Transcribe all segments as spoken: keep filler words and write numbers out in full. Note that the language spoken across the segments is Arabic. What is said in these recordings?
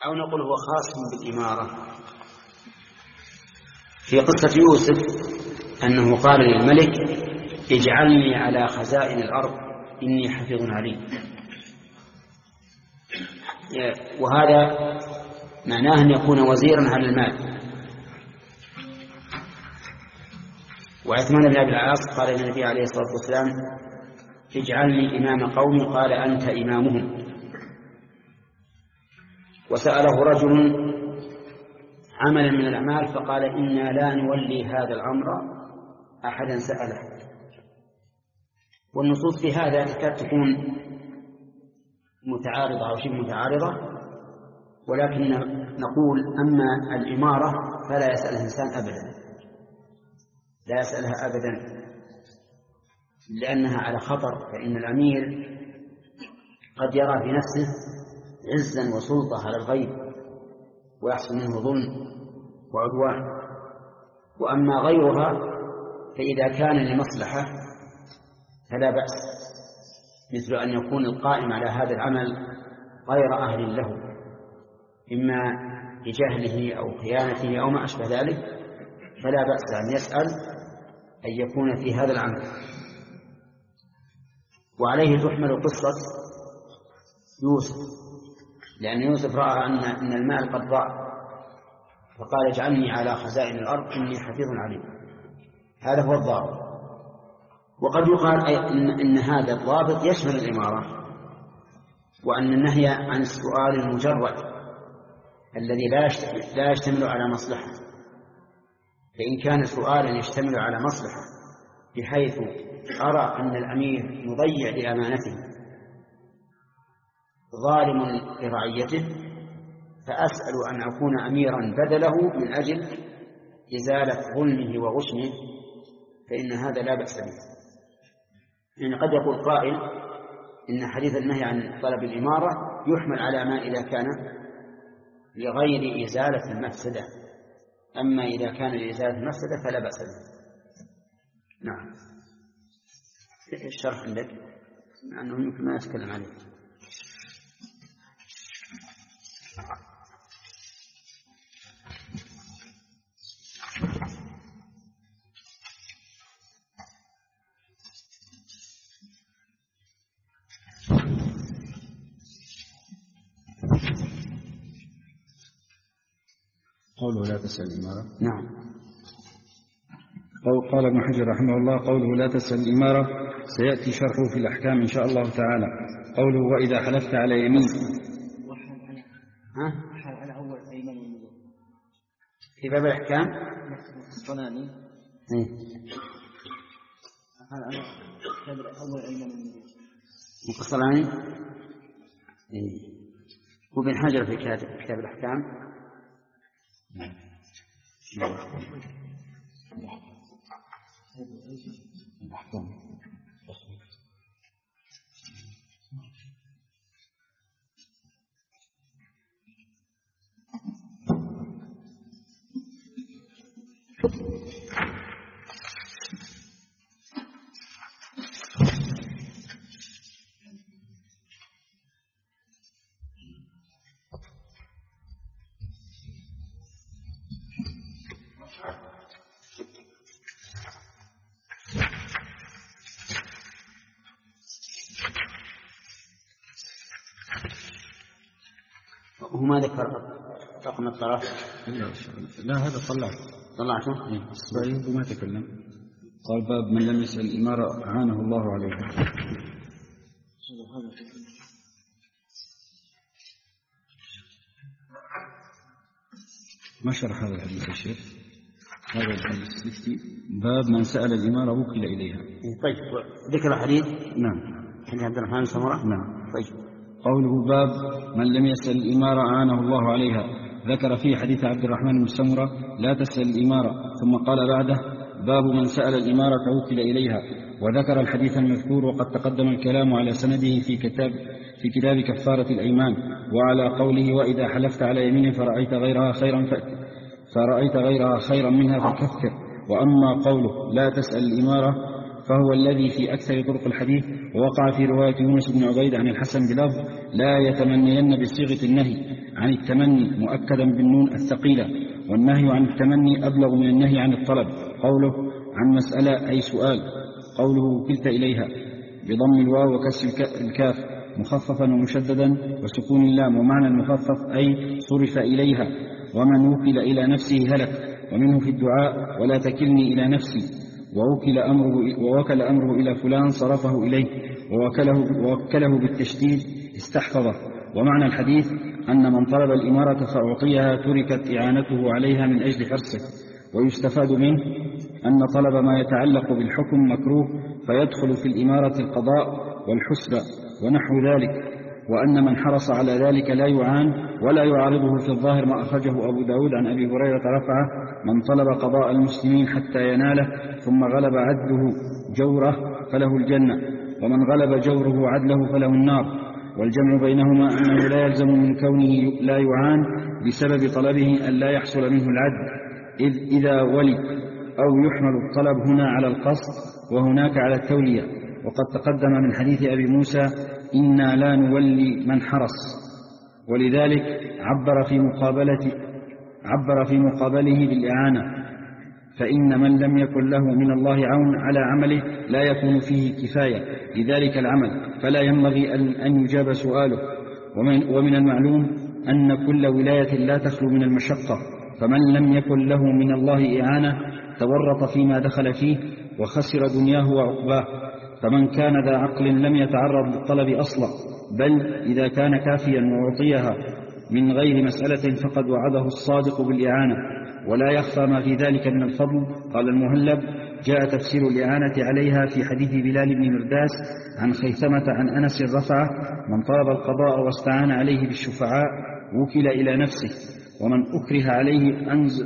أو نقول هو خاص بالإمارة. في قصة يوسف أنه قال للملك اجعلني على خزائن الأرض إني حفيظ عليم، وهذا معناه أن يكون وزيرا على المال. وعثمان بن أبي العاص قال للنبي عليه الصلاة والسلام اجعلني إمام قومي، قال أنت إمامهم. وسأله رجل عملا من الأعمال فقال إنا لا نولي هذا الأمر أحدا سأله. والنصوص في هذا تكاد تكون متعارضة أو شبه متعارضة، ولكن نقول أما الإمارة فلا يسألها الإنسان أبدا، لا يسألها أبدا لأنها على خطر. فإن الأمير قد يرى في نفسه عزا وسلطة على الغيب ويحصل منه ظلم وعدوان. وأما غيرها فإذا كان لمصلحة فلا بأس، مثل أن يكون القائم على هذا العمل غير أهل له، إما بجهله أو خيانته أو ما أشبه ذلك، فلا بأس أن يسأل أن يكون في هذا العمل. وعليه تحمل قصة يوسف، لأن يوسف رأى أن المال قد ضاع فقال اجعلني على خزائن الأرض إني حفيظ عليم. هذا هو الضابط. وقد يقال إن, إن هذا الضابط يشمل الإمارة، وأن النهي عن السؤال المجرد الذي لا يشتمل على مصلحة. فإن كان سؤالا يشتمل على مصلحة بحيث أرى أن الأمير مضيع لأمانته ظالم لرعيته فأسأل أن أكون أميرا بدله من أجل إزالة ظلمه وغشمه، فإن هذا لا بأس به. يعني قد يقول قائل إن حديث النهي عن طلب الإمارة يحمل على ما إذا كان لغير إزالة المفسدة، أما إذا كان لإزالة المفسدة فلا بأس به. نعم. الشرح عندك لأنه يمكن ما يتكلم عليه. قوله لا تسأل الإمارة. نعم. قال ابن حجر رحمه الله قوله لا تسأل الإمارة سيأتي شرحه في الأحكام إن شاء الله تعالى. قوله وإذا حلفت على يمين. ها؟ على أول أيمن في باب الأحكام. الصناني. على أول أيمن الصناني. وابن حجر في كتاب الأحكام. وما ذكر رقم الطرف؟ لا هذا طلعت طلعته؟ إيه وما تكلم. قال باب من لم يسأل الإمارة أعانه الله عليه. ما شرح هذا الحديث يا شيخ؟ هذا الحديث باب من سأل الإمارة وكل إليها. طيب ذكر الحديث. نعم. حديث عبد الرحمن سمرة. نعم. طيب. قوله باب من لم يسأل الإمارة أعانه الله عليها، ذكر فيه حديث عبد الرحمن بن سمرة لا تسأل الإمارة، ثم قال بعده باب من سأل الإمارة وكل إليها، وذكر الحديث المذكور وقد تقدم الكلام على سنده في كتاب في كتاب كفارة الأيمان، وعلى قوله وإذا حلفت على يمين فرأيت غيرها خيرا فرأيت غيرها خيرا منها فكفر. وأما قوله لا تسأل الإمارة فهو الذي في أكثر طرق الحديث، ووقع في رواية يونس بن عبيد عن الحسن بلفظ لا يتمنين بصيغة النهي عن التمني مؤكدا بالنون الثقيلة، والنهي عن التمني أبلغ من النهي عن الطلب. قوله عن مسألة أي سؤال، قوله وكلت إليها بضم الواو وكسر الكاف مخففا ومشددا وسكون اللام، ومعنى المخفف أي صرف إليها. ومن وكل إلى نفسه هلك. ومنه في الدعاء ولا تكلني إلى نفسي، ووكل أمره, ووكل أمره إلى فلان صرفه إليه، ووكله, ووكله بالتشديد استحفظه. ومعنى الحديث أن من طلب الإمارة فأعطيها تركت إعانته عليها من أجل حرصه. ويستفاد منه أن طلب ما يتعلق بالحكم مكروه، فيدخل في الإمارة القضاء والحسبة ونحو ذلك، وأن من حرص على ذلك لا يعان ولا يعارضه في الظاهر ما أخرجه أبو داود عن أبي هريرة رفعه: من طلب قضاء المسلمين حتى يناله ثم غلب عدله جوره فله الجنة، ومن غلب جوره عدله فله النار. والجمع بينهما أنه لا يلزم من كونه لا يعان بسبب طلبه أن لا يحصل منه العدل، إذ إذا ولي أو يحمل الطلب هنا على القصد وهناك على التولية. وقد تقدم من حديث أبي موسى: إنا لا نولي من حرص. ولذلك عبر في مقابلة عبر في مقابله بالإعانة، فإن من لم يكن له من الله عون على عمله لا يكون فيه كفاية لذلك العمل، فلا ينبغي أن يجاب سؤاله. ومن, ومن المعلوم أن كل ولاية لا تخلو من المشقة، فمن لم يكن له من الله إعانة تورط فيما دخل فيه وخسر دنياه وعقباه. فمن كان ذا عقل لم يتعرض للطلب أصلا، بل إذا كان كافيا وأعطيها من غير مسألة فقد وعده الصادق بالإعانة، ولا يخفى ما في ذلك من الفضل. قال المهلب: جاء تفسير الإعانة عليها في حديث بلال بن مرداس عن خيثمة عن أنس رفعه: من طلب القضاء واستعان عليه بالشفعاء وكل إلى نفسه، ومن أكره عليه أنزل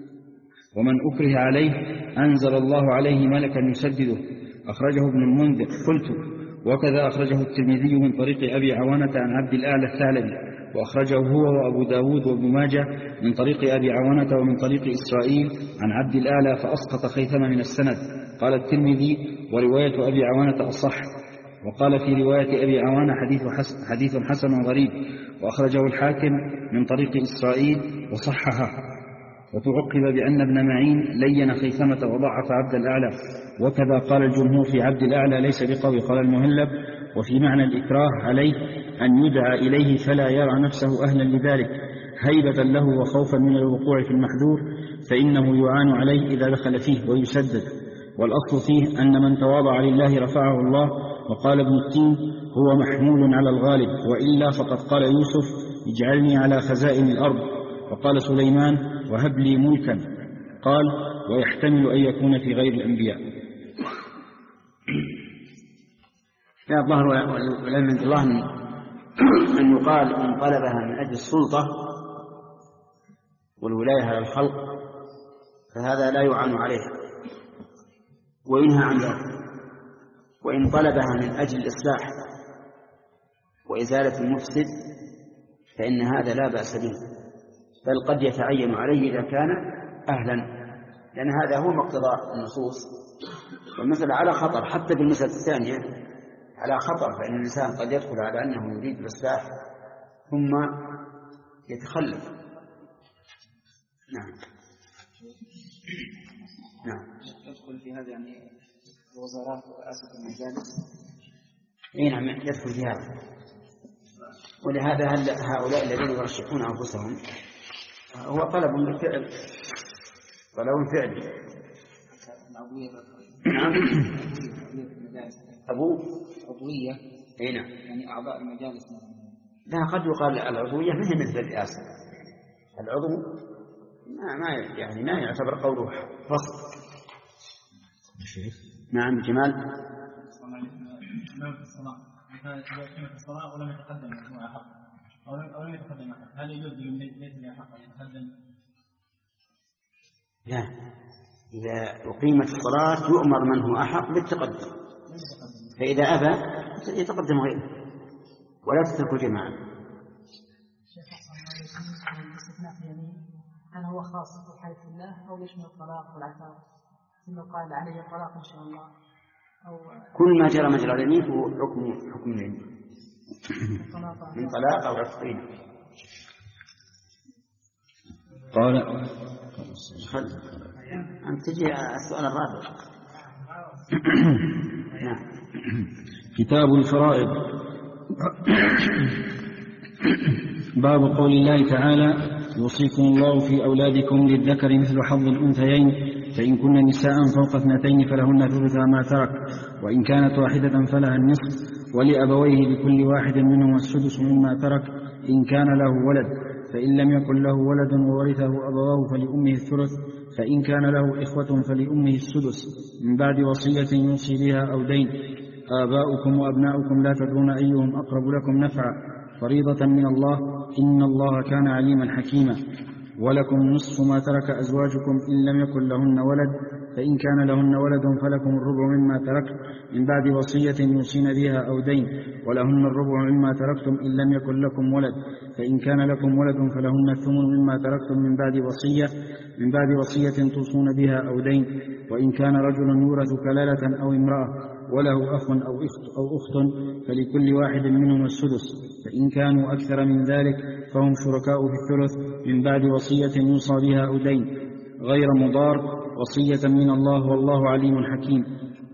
ومن أكره عليه أنزل الله عليه ملكا يسدده. أخرجه ابن المنذر. قلت: وكذا أخرجه الترمذي من طريق أبي عوانة عن عبد الأعلى الثعلبي، وأخرجه هو وأبو داود وابن ماجه من طريق أبي عوانة ومن طريق إسرائيل عن عبد الأعلى فأسقط خيثمة من السند. قال الترمذي: ورواية أبي عوانة أصح. وقال في رواية أبي عوانة حديث حسن, حديث حسن غريب. وأخرجه الحاكم من طريق إسرائيل وصححه. وتعقب بأن ابن معين لين خيثمة وضعف عبد الأعلى، وكذا قال الجمهور في عبد الأعلى ليس بقوي. قال المهلب: وفي معنى الإكراه عليه أن يدعى إليه فلا يرى نفسه أهلا لذلك هيبة له وخوفا من الوقوع في المحذور، فإنه يعان عليه إذا دخل فيه ويسدد. والأصل فيه أن من تواضع لله رفعه الله. وقال ابن التين: هو محمول على الغالب، وإلا فقد قال يوسف: اجعلني على خزائن الأرض. وقال سليمان: وهب لي ملكا. قال: ويحتمل أن يكون في غير الأنبياء. لا الظاهر ولم من الله أن يقال إن طلبها من أجل السلطة والولاية على الخلق فهذا لا يعان عليها وينهى عن ذلك. وإن طلبها من أجل الإصلاح وإزالة المفسد فإن هذا لا بأس به، بل قد يتعين عليه إذا كان أهلا، لأن هذا هو مقتضى النصوص. والمسألة على خطر، حتى بالمسألة الثانية على خطر، فإن الإنسان قد يدخل على أنه يريد الإصلاح ثم يتخلف. نعم نعم يدخل في هذا يعني الوزارات ورئاسة المجالس. اي نعم يدخل في هذا. ولهذا هؤلاء الذين يرشحون أنفسهم هو طلب بالفعل، طلب فعلي. نعم أبو عضوية. اي نعم يعني أعضاء المجالس. لا، قد يقال العضوية ما هي مثل الرئاسة. العضو ما ما يعني ما يعتبر قوله فصل. نعم جمال. الإمام في الصلاة إذا كان في الصلاة ولم يتقدم مجموعة حق أو لم يتقدم حق، هل يجوز لمن ليس له حق أن يتقدم؟ لا، إذا أقيمت الصلاة يؤمر من هو أحق بالتقدم، فإذا أبى يتقدم غيره ولا تترك جماعة. شيخ أحسن الاستثناء في يمين هل هو خاص بحيث الله أو يشمل الطلاق والعتاق؟ ثم قال عليه الطلاق إن شاء الله، أو كل ما جرى مجرى اليمين هو حكم حكم اليمين من طلاق أو عتقين. قال أنت تجي السؤال الرابع. نعم. كتاب الفرائض. باب قول الله تعالى: يوصيكم الله في أولادكم للذكر مثل حظ الأنثيين، فإن كن نساء فوق اثنتين فلهن ثلث ما ترك، وإن كانت واحدة فلها النصف، ولأبويه لكل واحد منهما السدس مما ترك إن كان له ولد، فإن لم يكن له ولد وورثه أبواه فلأمه الثلث، فإن كان له إخوة فلأمه السدس من بعد وصية يوصي بها أو دين. آباؤكم وأبناؤكم لا تدرون أيهم أقرب لكم نفعا، فريضة من الله، إن الله كان عليما حكيما. ولكم نصف ما ترك أزواجكم إن لم يكن لهن ولد، فإن كان لهن ولد فلكم الربع مما تركت من بعد وصية يوصين بها أو دين، ولهن الربع مما تركتم إن لم يكن لكم ولد، فإن كان لكم ولد فلهن الثمن مما تركتم من بعد وصية من بعد وصية توصون بها أو دين. وإن كان رجل يورث كلالة أو امرأة وله أخ أو أخت, أو أخت فلكل واحد منهم السدس، فإن كانوا أكثر من ذلك فهم شركاء في الثلث من بعد وصية يوصى بها أو دين غير مضار، وصية من الله، والله عليم حكيم.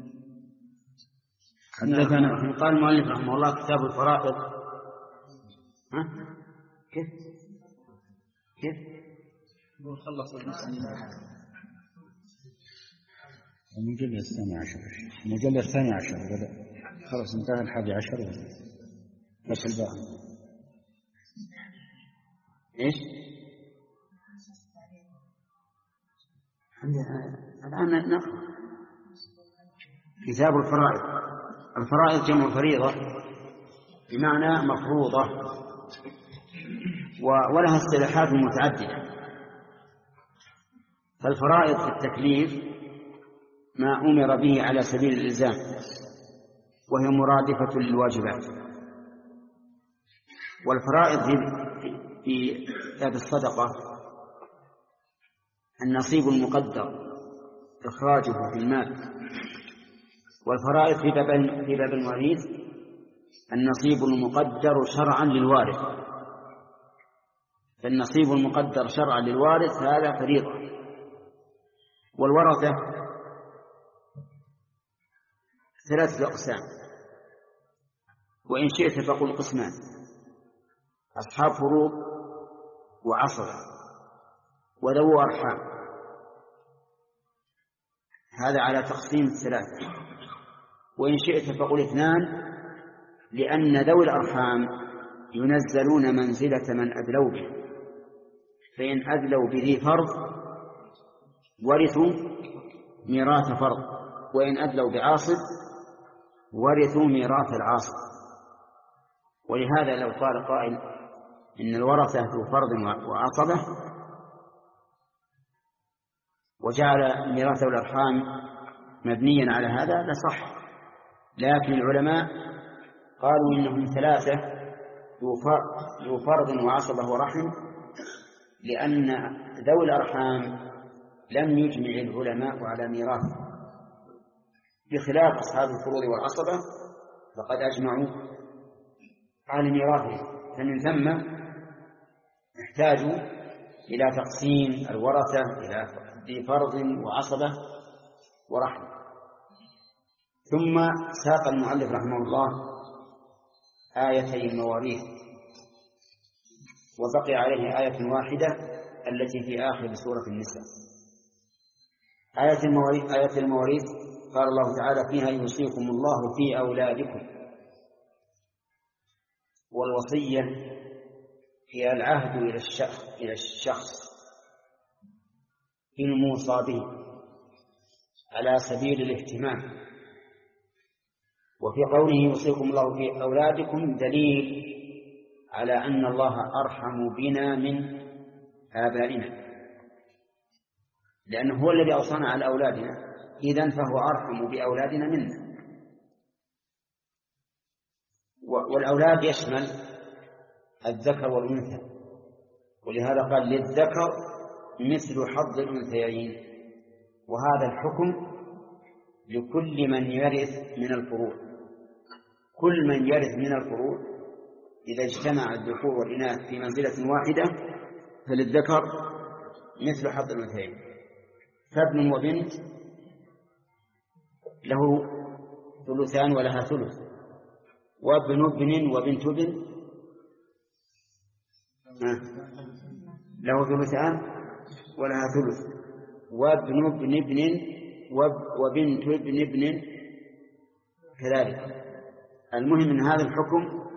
حدثنا. قال المؤلف رحمه الله: كتاب الفرائض. ها؟ كيف؟ كيف؟ خلص المجلد الثاني عشر المجلد الثاني عشر بدأ خلاص، انتهى الحادي عشر بس الباقي ايش؟ الآن نقرأ كتاب الفرائض. الفرائض جمع فريضة بمعنى مفروضة، ولها اصطلاحات متعددة. فالفرائض في التكليف ما أمر به على سبيل الإلزام، وهي مرادفة للواجبات. والفرائض في باب الصدقة النصيب المقدر إخراجه في المال. والفرائض في باب في باب المواريث النصيب المقدر شرعا للوارث. فالنصيب المقدر شرعا للوارث هذا فريضة. والورثة ثلاثة أقسام، وإن شئت فقل قسمان: أصحاب فروض وعصبة وذو أرحام. هذا على تقسيم الثلاثة. وإن شئت فقل اثنان، لأن ذوي الأرحام ينزلون منزلة من أدلوا به، فإن أدلوا بذي فرض ورثوا ميراث فرض، وإن أدلوا بعاصب ورثوا ميراث العاصب. ولهذا لو قال قائل إن الورثة ذو فرض وعصبة وجعل ميراث الأرحام مبنيا على هذا لصح، لكن العلماء قالوا إنهم ثلاثة: ذو فرض وعصبة ورحم، لأن ذوي الأرحام لم يجمع العلماء على ميراث، بخلاف أصحاب الفروض والعصبة فقد أجمعوا على ميراثهم. فمن ثم احتاجوا إلى تقسيم الورثة إلى ذي فرض وعصبة ورحم. ثم ساق المؤلف رحمه الله آيتي المواريث، وبقي عليه آية واحدة التي في آخر سورة النساء. آية المواريث آية المواريث قال الله تعالى فيها: يوصيكم الله في أولادكم. والوصية هي العهد إلى الشخص إلى الشخص الموصى به على سبيل الاهتمام. وفي قوله يوصيكم الله في أولادكم دليل على أن الله أرحم بنا من آبائنا، لأنه هو الذي أوصانا على أولادنا، إذن فهو أرحم بأولادنا منا. والأولاد يشمل الذكر والأنثى، ولهذا قال للذكر مثل حظ الأنثيين. وهذا الحكم لكل من يرث من الفروض. كل من يرث من الفروض إذا اجتمع الذكور والإناث في منزلة واحدة فللذكر مثل حظ الأنثيين. فابن وبنت له ثلثان ولها ثلث، وابن ابن وبنت ابن له ثلثان ولها ثلث، وابن ابن ابن وبنت ابن ابن كذلك. المهم أن هذا الحكم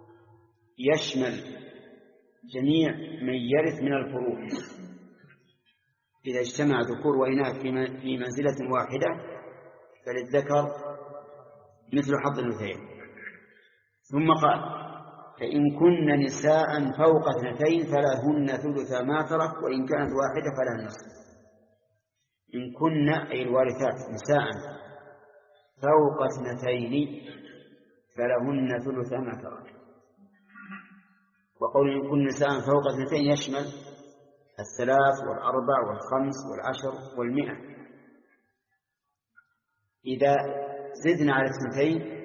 يشمل جميع من يرث من الفروع إذا اجتمع ذكور وإناث في منزلة واحدة فللذكر مثل حظ الأنثيين. ثم قال: فإن كن نساء فوق اثنتين فلهن ثلث ما ترك وإن كانت واحدة فلها النصف. إن كن أي الوارثات نساء فوق اثنتين فلهن ثلث ما ترك. وقول إن كن نساء فوق اثنتين يشمل الثلاث والأربع والخمس والعشر والمئة. إذا زدنا على اثنتين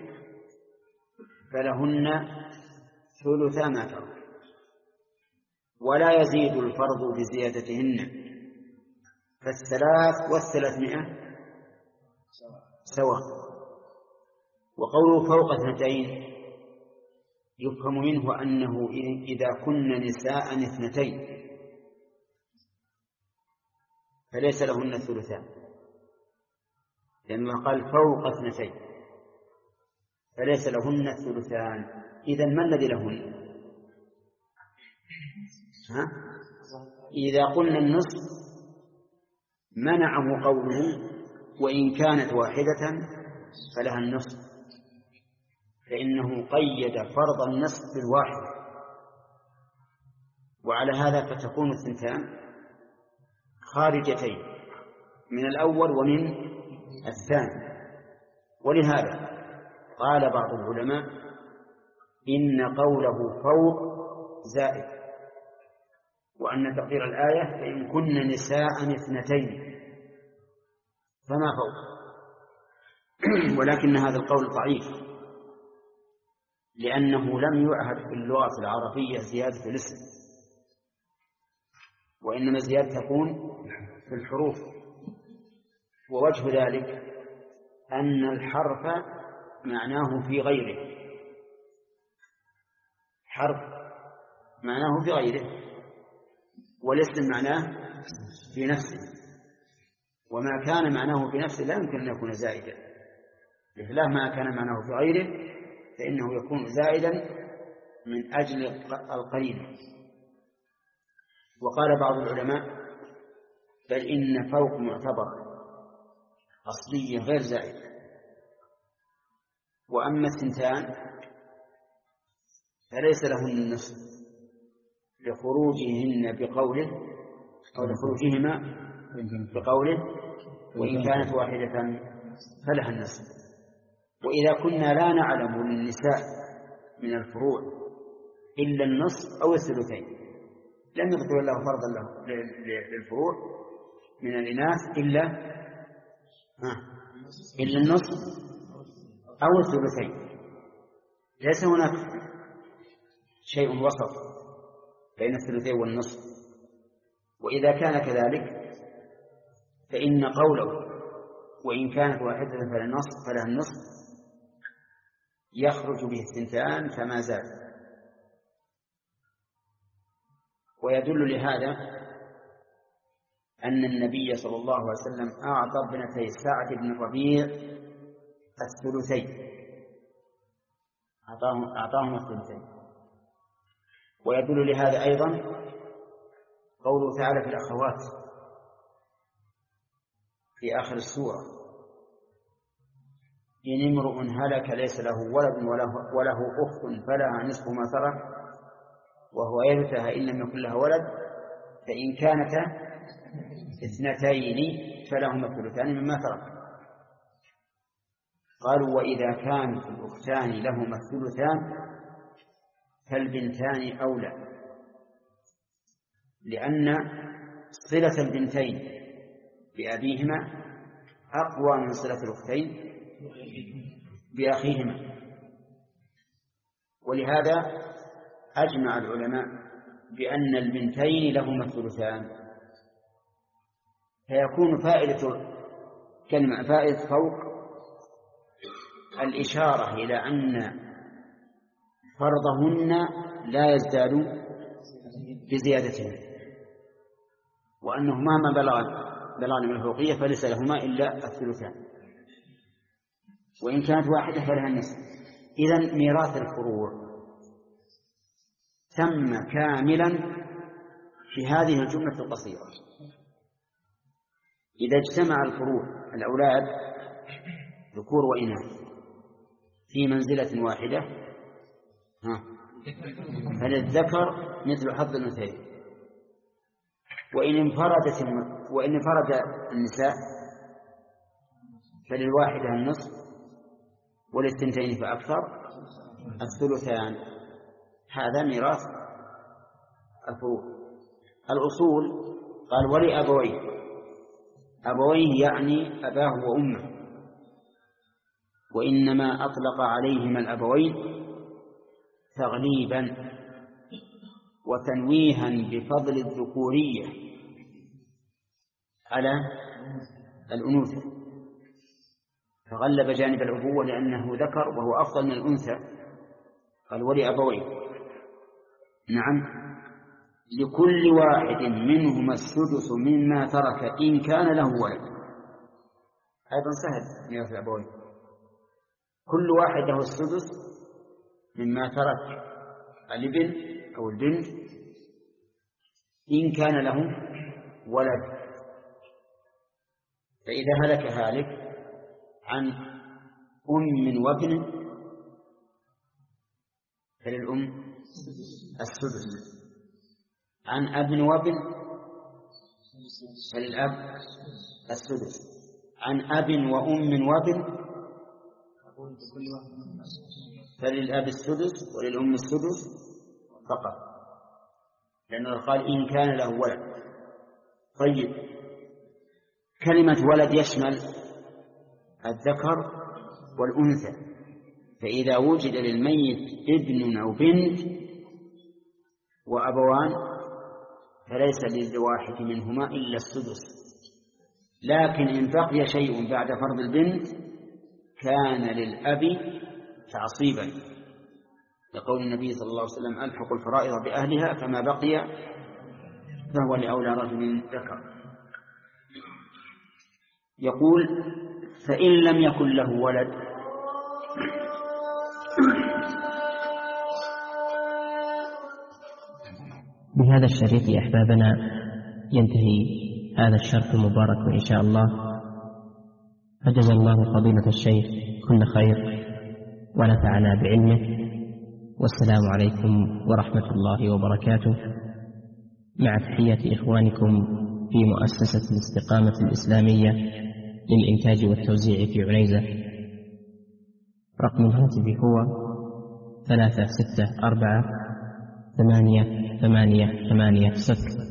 فلهن ثلث ما ترك، ولا يزيد الفرض بزيادتهن، فالثلاث والثلاثمائة سواء. وقوله فوق اثنتين يفهم منه أنه إذا كن نساء اثنتين فليس لهن الثلثان، لأنه قال فوق اثنتين فليس لهن الثلثان. إذن ما الذي لهن؟ ها؟ إذا قلنا النصف منعه قوله وإن كانت واحدة فلها النصف، فإنه قيد فرض النصف بالواحد، وعلى هذا فتكون الثنتان خارجتين من الأول ومن الثاني. ولهذا قال بعض العلماء إن قوله فوق زائد، وأن تقدير الآية فإن كن نساء اثنتين فما فوق. ولكن هذا القول ضعيف، لأنه لم يعهد في اللغة العربية زيادة الاسم، وإنما الزيادة تكون في الحروف. ووجه ذلك أن الحرف معناه في غيره، حرف معناه في غيره، والاسم معناه في نفسه، وما كان معناه في نفسه لا يمكن أن يكون زائدا، بخلاف ما كان معناه في غيره فإنه يكون زائدا من أجل القرينة. وقال بعض العلماء بل إن فوق معتبر أصلية غير زائدة. وأما الثنتان فليس لهن النصف لخروجهن بقوله أو لخروجهما بقوله وإن كانت واحدة فلها النصف. وإذا كنا لا نعلم للنساء من الفروع إلا النصف أو الثلثين لم يذكر الله فرضا له للفروع من الإناث إلا إلا النصف أو الثلثين، ليس هناك شيء وسط بين الثلثين والنصف. وإذا كان كذلك فإن قوله وإن كانت واحدة فلها النصف فلها النصف يخرج به الثنتان فما زال. ويدل لهذا أن النبي صلى الله عليه وسلم أعطى ابنتي سعد بن الربيع الثلثين، أعطاهم أعطاهم الثلثين. ويدل لهذا أيضا قوله تعالى في الأخوات في آخر السورة إن امرؤ هلك ليس له ولد وله, وله أخت فلها نصف ما ترك وهو يرثها إن لم يكن لها ولد فإن كانتا اثنتين فلهما الثلثان مما ترك. قالوا وإذا كانت الأختان لهما الثلثان فالبنتان أولى، لأن صلة البنتين بأبيهما أقوى من صلة الأختين بأخيهما. ولهذا أجمع العلماء بأن البنتين لهما الثلثان فيكون فائدة كلمة فائدة فوق الإشارة إلى أن فرضهن لا يزداد بزيادتهن، وأنه مهما بلغن من الفوقية فليس لهما إلا الثلثان، وإن كانت واحدة فلها النصف. إذن ميراث الفروع تم كاملا في هذه الجملة القصيرة. إذا اجتمع الفروع الأولاد ذكور وإناث في منزلة واحدة فللذكر مثل حظ الأنثيين، وإن انفردت وإن انفرد النساء فللواحدة النصف وللثنتين فأكثر الثلثان. هذا ميراث الفروع. الأصول قال ولأبويه، أبويه يعني أباه وأمه، وإنما أطلق عليهما الأبوين تغليبا وتنويها بفضل الذكورية على الأنوثة، فغلب جانب الأبوة لأنه ذكر وهو أفضل من الأنثى. قال ولأبويه، نعم، لكل واحد منهما السدس مما ترك إن كان له ولد. أيضا سهل ميراث الأبوين، كل واحد له السدس مما ترك الابن أو البنت إن كان له ولد. فإذا هلك هالك عن أم وابن فللأم السدس، عن أب وابن فللأب السدس، عن أب وأم وابن فللأب السدس وللأم السدس فقط، لأنه قال إن كان له ولد. طيب، كلمة ولد يشمل الذكر والأنثى، فإذا وجد للميت ابن أو بنت وأبوان فليس للواحد منهما إلا السدس، لكن إن بقي شيء بعد فرض البنت كان للأب تعصيبا، لقول النبي صلى الله عليه وسلم ألحق الفرائض بأهلها فما بقي فهو لأولى رجل ذكر. يقول فإن لم يكن له ولد بهذا الشريط يا أحبابنا ينتهي هذا الشرح المبارك إن شاء الله، فجزا الله فضيلة الشيخ كل خير ونفعنا بعلمه، والسلام عليكم ورحمة الله وبركاته، مع تحية إخوانكم في مؤسسة الاستقامة الإسلامية للإنتاج والتوزيع في عنيزة. رقم الهاتف هو ثلاثة ستة أربعة ثمانية ثمانية ثمانية صفر.